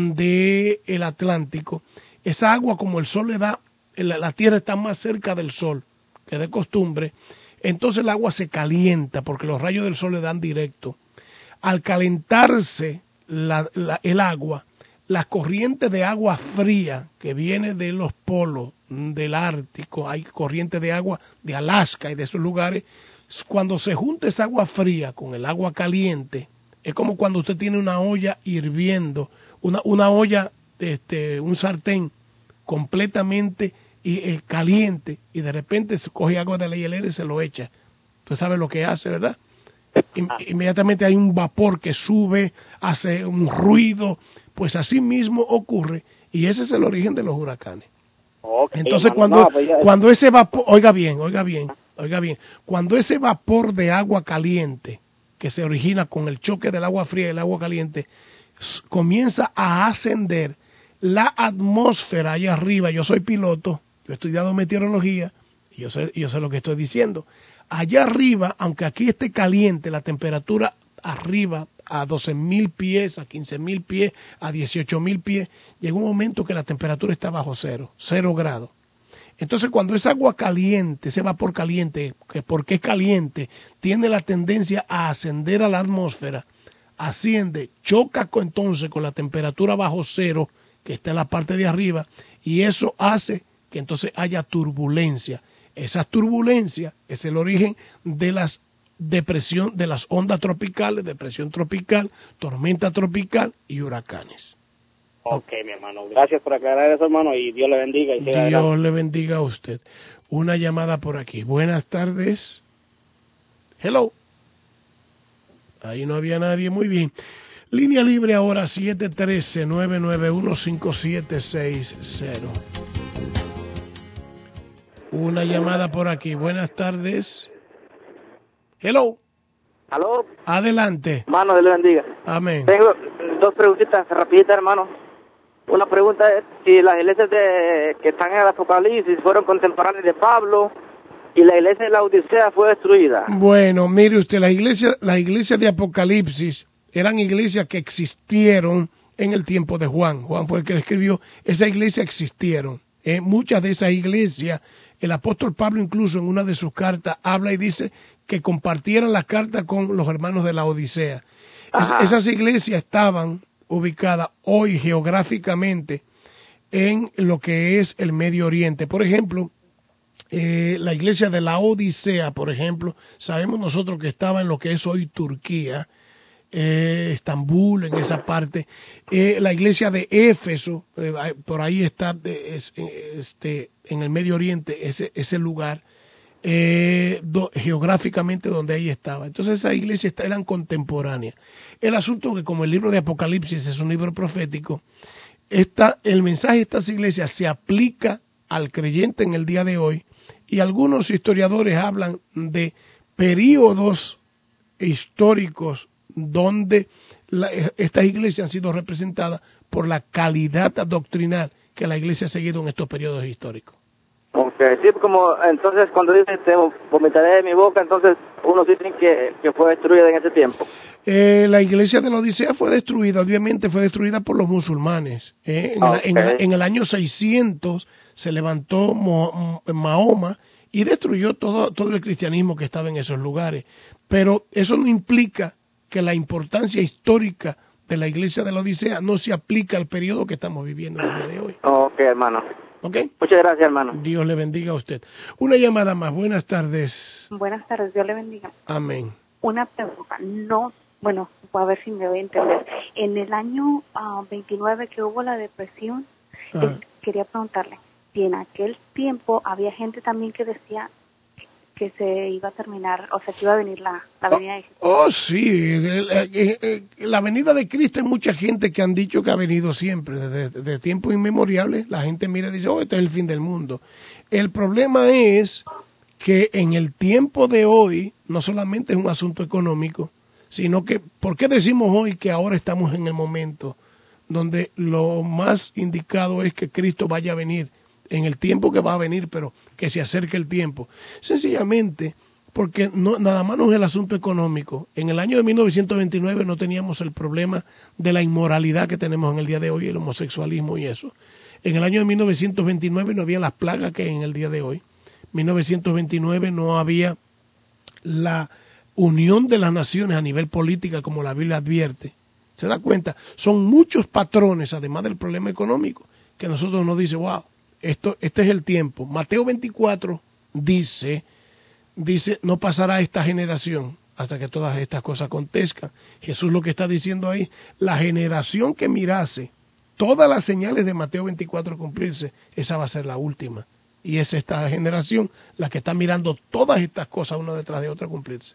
del Atlántico, esa agua como el sol le da, la, la tierra está más cerca del sol que de costumbre, entonces el agua se calienta porque los rayos del sol le dan directo. Al calentarse la, la, el agua, la corriente de agua fría que viene de los polos del Ártico, hay corriente de agua de Alaska y de esos lugares, cuando se junta esa agua fría con el agua caliente, es como cuando usted tiene una olla hirviendo, una, una olla, este, un sartén completamente y, eh, caliente, y de repente se coge agua de la hielera y se lo echa. Usted sabe lo que hace, ¿verdad? Inmediatamente hay un vapor que sube, hace un ruido, pues así mismo ocurre, y ese es el origen de los huracanes. Okay, Entonces hermano, cuando, no, pues ya... cuando ese vapor, oiga bien, oiga bien, oiga bien, cuando ese vapor de agua caliente, que se origina con el choque del agua fría y el agua caliente, comienza a ascender la atmósfera allá arriba, yo soy piloto, yo he estudiado meteorología, y yo sé, yo sé lo que estoy diciendo. Allá arriba, aunque aquí esté caliente, la temperatura arriba a doce mil pies, a quince mil pies, a dieciocho mil pies, llegó un momento que la temperatura está bajo cero, cero grados. Entonces cuando esa agua caliente, ese vapor caliente, que porque es caliente, tiene la tendencia a ascender a la atmósfera, asciende, choca con, entonces con la temperatura bajo cero, que está en la parte de arriba, y eso hace que entonces haya turbulencia. Esa turbulencia es el origen de las depresión de las ondas tropicales, depresión tropical, tormenta tropical y huracanes. Ok, mi hermano. Gracias por aclarar eso, hermano, y Dios le bendiga. Y siga Dios adelante. le bendiga a usted. Una llamada por aquí. Buenas tardes. Hello. Ahí no había nadie. Muy bien. Línea libre ahora siete uno tres, nueve nueve uno, cinco siete seis cero. Una llamada por aquí. Buenas tardes. Hello. ¿Aló? Adelante. Hermano, Dios le bendiga. Amén. Tengo dos preguntitas rapiditas, hermano. Una pregunta es si las iglesias de, que están en el Apocalipsis fueron contemporáneas de Pablo y la iglesia de la Odisea fue destruida. Bueno, mire usted, la iglesia, la iglesia de Apocalipsis eran iglesias que existieron en el tiempo de Juan. Juan fue el que la escribió. Esa iglesia existieron. Eh, muchas de esas iglesias, el apóstol Pablo incluso en una de sus cartas habla y dice que compartieran las cartas con los hermanos de la Odisea. Es, esas iglesias estaban ubicadas hoy geográficamente en lo que es el Medio Oriente. Por ejemplo, eh, la iglesia de la Odisea, por ejemplo, sabemos nosotros que estaba en lo que es hoy Turquía, eh, Estambul, en esa parte. Eh, la iglesia de Éfeso, eh, por ahí está de, es, este, en el Medio Oriente, ese, ese lugar. Eh, do, geográficamente donde ahí estaba. Entonces esas iglesias eran contemporáneas. El asunto que como el libro de Apocalipsis es un libro profético, esta, el mensaje de estas iglesias se aplica al creyente en el día de hoy, y algunos historiadores hablan de períodos históricos donde la, estas iglesias han sido representadas por la calidad doctrinal que la iglesia ha seguido en estos periodos históricos. Okay, sí, como entonces cuando dice te vomitaré de mi boca, entonces uno dice que, que fue destruida en ese tiempo. Eh, la iglesia de la Odisea fue destruida, obviamente fue destruida por los musulmanes. Eh, en, okay. en, el, en el año seiscientos se levantó Mo, Mahoma y destruyó todo, todo el cristianismo que estaba en esos lugares. Pero eso no implica que la importancia histórica de la iglesia de la Odisea no se aplica al periodo que estamos viviendo en el día de hoy. Ok, hermano. Okay. Muchas gracias, hermano. Dios le bendiga a usted. Una llamada más. Buenas tardes. Buenas tardes, Dios le bendiga. Amén. Una pregunta. No, bueno, voy a ver si me voy a entender. En el año uh, veintinueve que hubo la depresión, eh, quería preguntarle si en aquel tiempo había gente también que decía que se iba a terminar, o sea, que iba a venir la, la venida de Cristo. Oh, sí, la venida de Cristo hay mucha gente que han dicho que ha venido siempre, desde, desde tiempos inmemoriales. La gente mira y dice, oh, este es el fin del mundo. El problema es que en el tiempo de hoy no solamente es un asunto económico, sino que, ¿por qué decimos hoy que ahora estamos en el momento donde lo más indicado es que Cristo vaya a venir? En el tiempo que va a venir, pero que se acerque el tiempo. Sencillamente, porque no, nada más no es el asunto económico. En el año de mil novecientos veintinueve no teníamos el problema de la inmoralidad que tenemos en el día de hoy, el homosexualismo y eso. En el año de mil novecientos veintinueve no había las plagas que hay en el día de hoy. En mil novecientos veintinueve no había la unión de las naciones a nivel política como la Biblia advierte. ¿Se da cuenta? Son muchos patrones, además del problema económico, que nosotros nos dice, wow, Esto, este es el tiempo. Mateo veinticuatro dice, dice, no pasará esta generación hasta que todas estas cosas acontezcan. Jesús lo que está diciendo ahí, la generación que mirase todas las señales de Mateo veinticuatro cumplirse, esa va a ser la última. Y es esta generación la que está mirando todas estas cosas una detrás de otra cumplirse.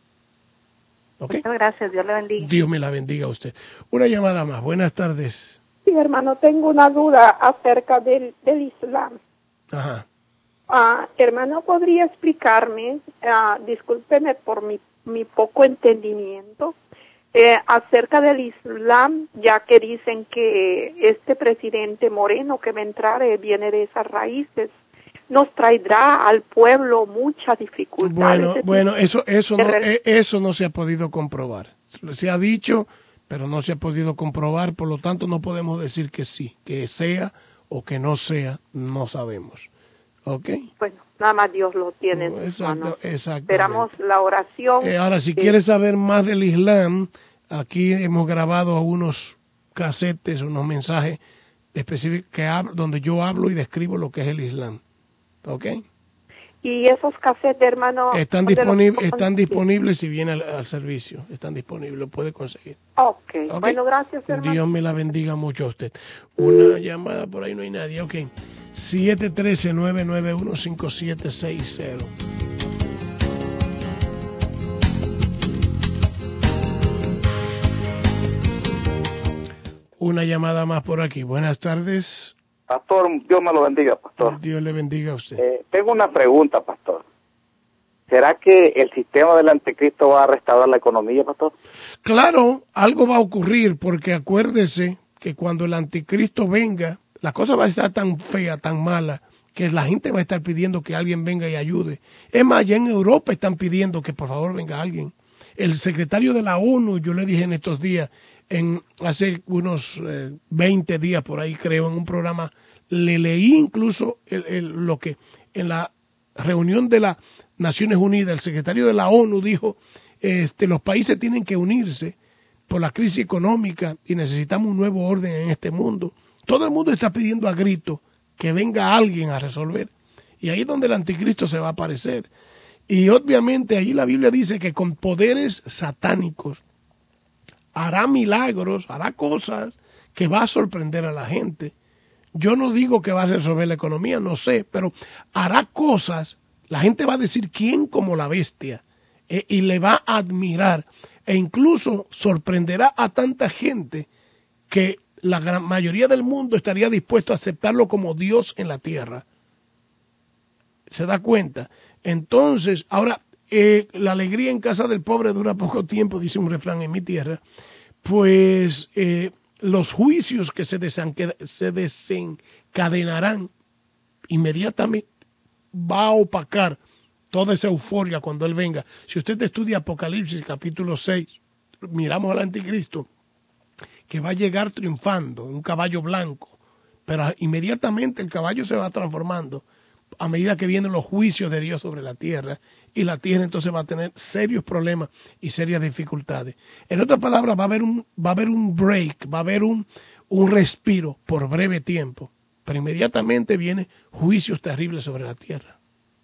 ¿Okay? Muchas gracias, Dios le bendiga. Dios me la bendiga a usted. Una llamada más. Buenas tardes. Sí, hermano, tengo una duda acerca del, del Islam. Ajá. Uh, hermano, ¿podría explicarme, uh, discúlpeme por mi, mi poco entendimiento, eh, acerca del Islam, ya que dicen que este presidente Moreno que va a entrar eh, viene de esas raíces? Nos traerá al pueblo mucha dificultad. Bueno, bueno, eso, eso, no, eso no se ha podido comprobar. Se ha dicho, pero no se ha podido comprobar, por lo tanto no podemos decir que sí, que sea o que no sea, no sabemos. ¿Ok? Bueno, nada más Dios lo tiene en sus manos. Esperamos la oración. Eh, ahora, si que... quieres saber más del Islam, aquí hemos grabado unos casetes, unos mensajes específicos que hablo, donde yo hablo y describo lo que es el Islam. ¿Ok? Y esos cassettes, hermano, están ¿dónde los disponibles, puedo están conseguir? disponibles si viene al, al servicio, están disponibles, lo puede conseguir. Okay. Ok. Bueno, gracias, hermano. Dios me la bendiga mucho a usted. Una llamada por ahí, no hay nadie. Ok. siete uno tres, nueve nueve uno, cinco siete seis cero. Una llamada más por aquí. Buenas tardes. Pastor, Dios me lo bendiga, pastor. Dios le bendiga a usted. Eh, tengo una pregunta, pastor. ¿Será que el sistema del anticristo va a restaurar la economía, pastor? Claro, algo va a ocurrir, porque acuérdese que cuando el anticristo venga, la cosa va a estar tan fea, tan mala, que la gente va a estar pidiendo que alguien venga y ayude. Es más, allá en Europa están pidiendo que por favor venga alguien. El secretario de la ONU, yo le dije en estos días, en hace unos eh, veinte días por ahí creo, en un programa, le leí incluso el, el, lo que en la reunión de las Naciones Unidas, el secretario de la ONU dijo, este, los países tienen que unirse por la crisis económica y necesitamos un nuevo orden en este mundo. Todo el mundo está pidiendo a grito que venga alguien a resolver. Y ahí es donde el anticristo se va a aparecer. Y obviamente ahí la Biblia dice que con poderes satánicos hará milagros, hará cosas que va a sorprender a la gente. Yo no digo que va a resolver la economía, no sé, pero hará cosas, la gente va a decir quién como la bestia, eh, y le va a admirar, e incluso sorprenderá a tanta gente que la gran mayoría del mundo estaría dispuesto a aceptarlo como Dios en la tierra. ¿Se da cuenta? Entonces, ahora, eh, la alegría en casa del pobre dura poco tiempo, dice un refrán en mi tierra, pues eh, los juicios que se, se desencadenarán inmediatamente va a opacar toda esa euforia cuando Él venga. Si usted estudia Apocalipsis capítulo seis, miramos al anticristo, que va a llegar triunfando, un caballo blanco, pero inmediatamente el caballo se va transformando a medida que vienen los juicios de Dios sobre la tierra, y la tierra entonces va a tener serios problemas y serias dificultades. En otras palabras, va a haber un, va a haber un break, va a haber un, un respiro por breve tiempo, pero inmediatamente vienen juicios terribles sobre la tierra.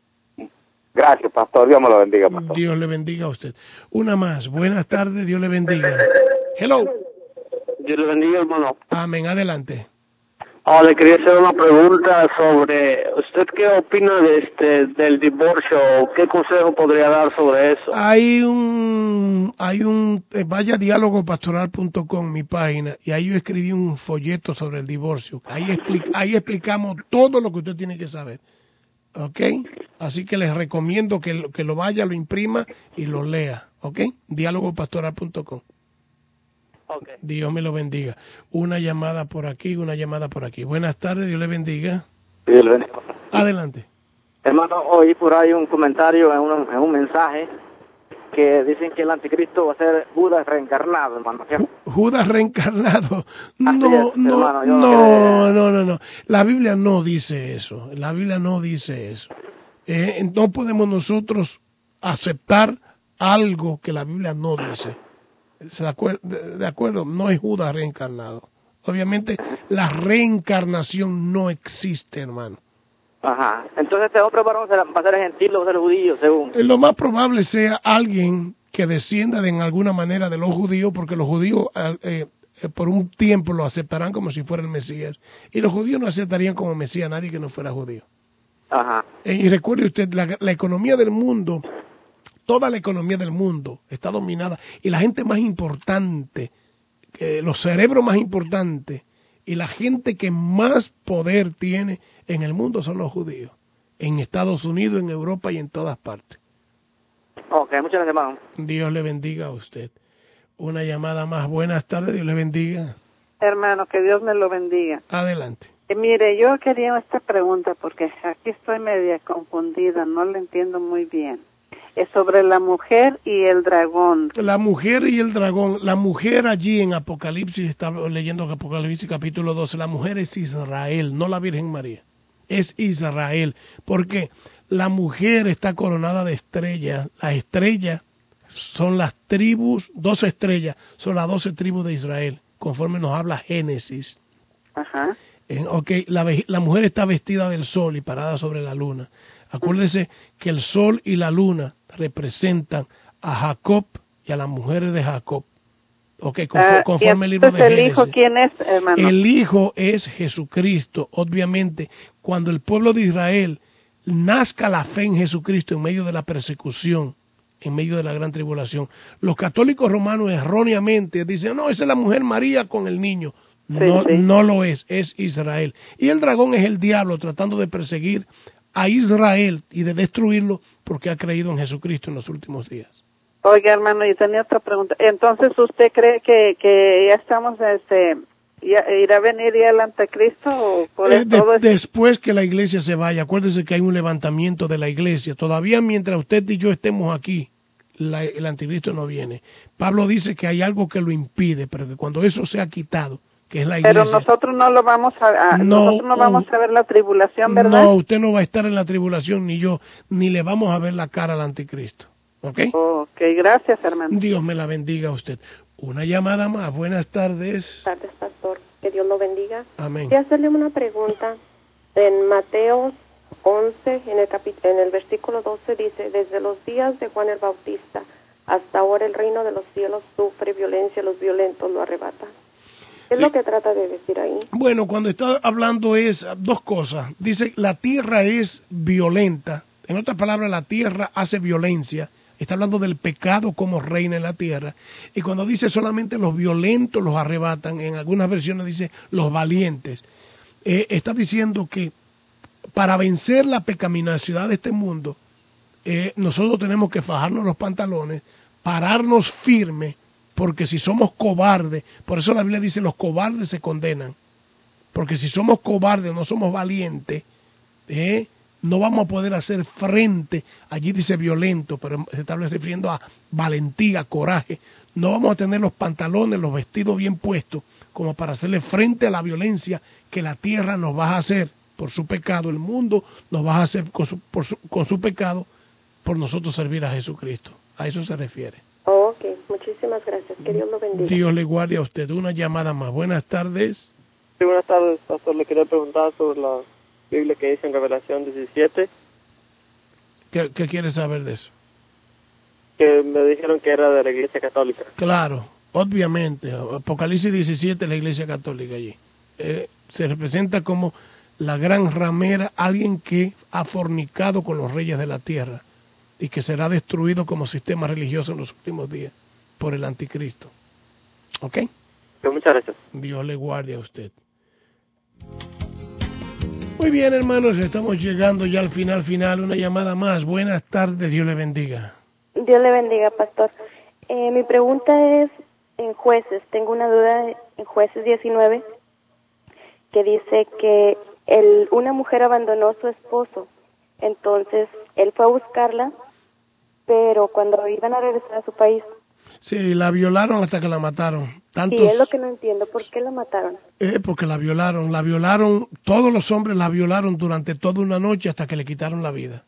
Gracias, pastor. Dios me lo bendiga, pastor. Dios le bendiga a usted. Una más. Buenas tardes. Dios le bendiga. Hello. Dios le bendiga, hermano. Amén. Adelante. Oh, le quería hacer una pregunta sobre, ¿usted qué opina de este del divorcio? ¿Qué consejo podría dar sobre eso? Hay un, hay un, eh, vaya a diálogo pastoral punto com, mi página, y ahí yo escribí un folleto sobre el divorcio. Ahí, explica, ahí explicamos todo lo que usted tiene que saber. ¿Ok? Así que les recomiendo que, que lo vaya, lo imprima y lo lea. ¿Ok? diálogo pastoral punto com. Okay. Dios me lo bendiga. Una llamada por aquí, una llamada por aquí. Buenas tardes, Dios le bendiga. Dios le bendiga. Adelante. Hermano, oí por ahí un comentario en un, en un mensaje que dicen que el anticristo va a ser Judas reencarnado, hermano. Judas reencarnado. No, es, no, hermano, no, no, no, no, no. La Biblia no dice eso. La Biblia no dice eso. Eh, no podemos nosotros aceptar algo que la Biblia no dice. De acuerdo, de acuerdo, no es Judas reencarnado. Obviamente la reencarnación no existe, hermano. Ajá. Entonces este otro varón va a ser gentil o va a ser judío, según. Lo más probable sea alguien que descienda de en alguna manera de los judíos, porque los judíos eh, eh, por un tiempo lo aceptarán como si fuera el Mesías, y los judíos no aceptarían como Mesías a nadie que no fuera judío. Ajá. Eh, y recuerde usted, la, la economía del mundo, toda la economía del mundo está dominada, y la gente más importante, eh, los cerebros más importantes, y la gente que más poder tiene en el mundo son los judíos, en Estados Unidos, en Europa y en todas partes. Ok, muchas gracias, hermano. Dios le bendiga a usted. Una llamada más. Buenas tardes, Dios le bendiga. Hermano, que Dios me lo bendiga. Adelante. Eh, mire, yo quería esta pregunta porque aquí estoy media confundida, no la entiendo muy bien. Es sobre la mujer y el dragón. La mujer y el dragón. La mujer allí en Apocalipsis, estaba leyendo Apocalipsis capítulo doce, la mujer es Israel, no la Virgen María. Es Israel. ¿Por qué? La mujer está coronada de estrellas. Las estrellas son las tribus, doce estrellas, son las doce tribus de Israel, conforme nos habla Génesis. Ajá. Eh, ok, la, la mujer está vestida del sol y parada sobre la luna. Acuérdese que el sol y la luna representan a Jacob y a las mujeres de Jacob. Okay, conforme, uh, conforme el libro de ¿el Génesis. hijo quién es, hermano? El hijo es Jesucristo. Obviamente, cuando el pueblo de Israel nazca la fe en Jesucristo en medio de la persecución, en medio de la gran tribulación, los católicos romanos erróneamente dicen, no, esa es la mujer María con el niño. No, sí, sí. no lo es, es Israel. Y el dragón es el diablo tratando de perseguir a Israel y de destruirlo porque ha creído en Jesucristo en los últimos días. Oiga, hermano, y tenía otra pregunta. Entonces, ¿usted cree que, que ya estamos, este, ya, irá a venir ya el anticristo? ¿O por eh, de, todo esto? Después que la iglesia se vaya, acuérdese que hay un levantamiento de la iglesia. Todavía mientras usted y yo estemos aquí, la, el anticristo no viene. Pablo dice que hay algo que lo impide, pero que cuando eso sea quitado, que es la iglesia. Pero nosotros no lo vamos a, a no, nosotros no vamos a ver la tribulación, ¿verdad? No, usted no va a estar en la tribulación, ni yo, ni le vamos a ver la cara al anticristo. ¿Ok? Ok, gracias, hermano. Dios me la bendiga a usted. Una llamada más. Buenas tardes. Buenas tardes, pastor. Que Dios lo bendiga. Amén. Quería hacerle una pregunta. En Mateo once, en el, capi- en el versículo doce, dice, desde los días de Juan el Bautista hasta ahora el reino de los cielos sufre violencia, los violentos lo arrebatan. ¿Qué es sí. lo que trata de decir ahí? Bueno, cuando está hablando es dos cosas. Dice, la tierra es violenta. En otras palabras, la tierra hace violencia. Está hablando del pecado como reina en la tierra. Y cuando dice solamente los violentos los arrebatan, en algunas versiones dice los valientes. Eh, está diciendo que para vencer la pecaminosidad de este mundo, eh, nosotros tenemos que fajarnos los pantalones, pararnos firmes, porque si somos cobardes, por eso la Biblia dice los cobardes se condenan. Porque si somos cobardes, no somos valientes, eh, no vamos a poder hacer frente, allí dice violento, pero se está refiriendo a valentía, coraje. No vamos a tener los pantalones, los vestidos bien puestos, como para hacerle frente a la violencia que la tierra nos va a hacer por su pecado, el mundo nos va a hacer con su, por su, con su pecado, por nosotros servir a Jesucristo. A eso se refiere. Oh, ok, muchísimas gracias. Que Dios lo bendiga. Dios le guarde a usted. Una llamada más. Buenas tardes. Sí, buenas tardes, pastor. Le quería preguntar sobre la Biblia que dice en Revelación diecisiete. ¿Qué, qué quiere saber de eso? Que me dijeron que era de la Iglesia Católica. Claro, obviamente. Apocalipsis diecisiete es la Iglesia Católica allí. Eh, se representa como la gran ramera, alguien que ha fornicado con los reyes de la tierra y que será destruido como sistema religioso en los últimos días por el anticristo. ¿Ok? Sí, muchas gracias. Dios le guarde a usted. Muy bien, hermanos, estamos llegando ya al final, final, una llamada más. Buenas tardes, Dios le bendiga. Dios le bendiga, pastor. Eh, mi pregunta es en Jueces, tengo una duda en Jueces diecinueve, que dice que el, una mujer abandonó a su esposo, entonces él fue a buscarla, pero cuando iban a regresar a su país... Sí, la violaron hasta que la mataron. Tantos, sí, es lo que no entiendo, ¿por qué la mataron? Eh, porque la violaron, la violaron, todos los hombres la violaron durante toda una noche hasta que le quitaron la vida.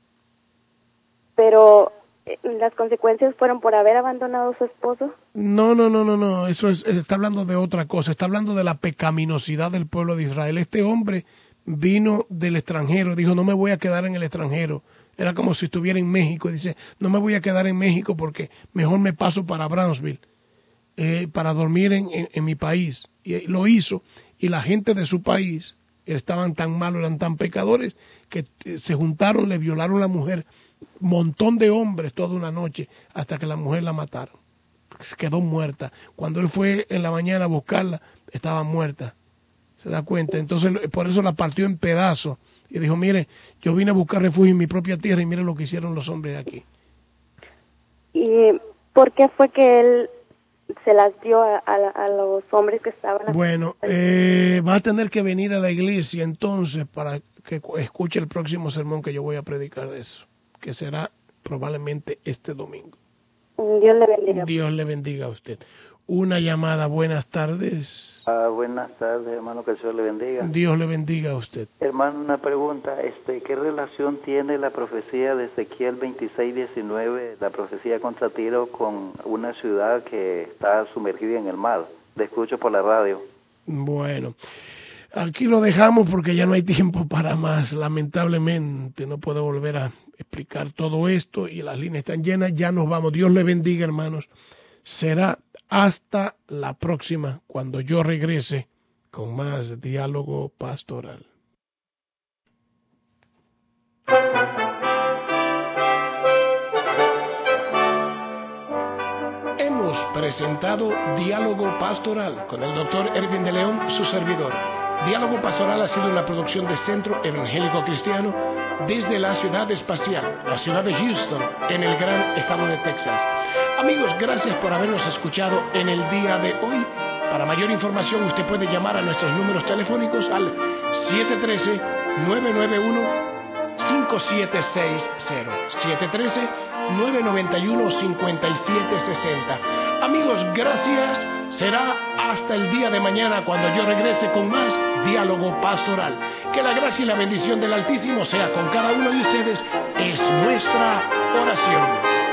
Pero, ¿las consecuencias fueron por haber abandonado a su esposo? No, no, no, no, no, eso es, está hablando de otra cosa, está hablando de la pecaminosidad del pueblo de Israel. Este hombre vino del extranjero, dijo, no me voy a quedar en el extranjero. Era como si estuviera en México, y dice, no me voy a quedar en México porque mejor me paso para Brownsville, eh, para dormir en, en, en mi país. Y lo hizo, y la gente de su país estaban tan malos, eran tan pecadores, que se juntaron, le violaron a la mujer, montón de hombres toda una noche, hasta que la mujer la mataron. Se quedó muerta. Cuando él fue en la mañana a buscarla, estaba muerta. ¿Se da cuenta? Entonces, por eso la partió en pedazos. Y dijo, mire, yo vine a buscar refugio en mi propia tierra y mire lo que hicieron los hombres aquí. ¿Y por qué fue que él se las dio a, a, a los hombres que estaban? Bueno, eh, va a tener que venir a la iglesia entonces para que escuche el próximo sermón que yo voy a predicar de eso, que será probablemente este domingo. Dios le bendiga. Dios le bendiga a usted. Una llamada, buenas tardes. Ah, buenas tardes, hermano, que el Señor le bendiga. Dios le bendiga a usted. Hermano, una pregunta, este, ¿qué relación tiene la profecía de Ezequiel veintiséis diecinueve, la profecía contra Tiro, con una ciudad que está sumergida en el mar? Le escucho por la radio. Bueno, aquí lo dejamos porque ya no hay tiempo para más. Lamentablemente no puedo volver a explicar todo esto y las líneas están llenas. Ya nos vamos. Dios le bendiga, hermanos. Será hasta la próxima cuando yo regrese con más diálogo pastoral. Hemos presentado Diálogo Pastoral con el doctor Erwin de León, su servidor. Diálogo Pastoral ha sido una producción de Centro Evangélico Cristiano desde la ciudad espacial, la ciudad de Houston, en el gran estado de Texas. Amigos, gracias por habernos escuchado en el día de hoy. Para mayor información usted puede llamar a nuestros números telefónicos al siete uno tres, nueve nueve uno, cinco siete seis cero, siete uno tres, nueve nueve uno, cinco siete seis cero. Amigos, gracias. Será hasta el día de mañana cuando yo regrese con más Diálogo Pastoral. Que la gracia y la bendición del Altísimo sea con cada uno de ustedes. Es nuestra oración.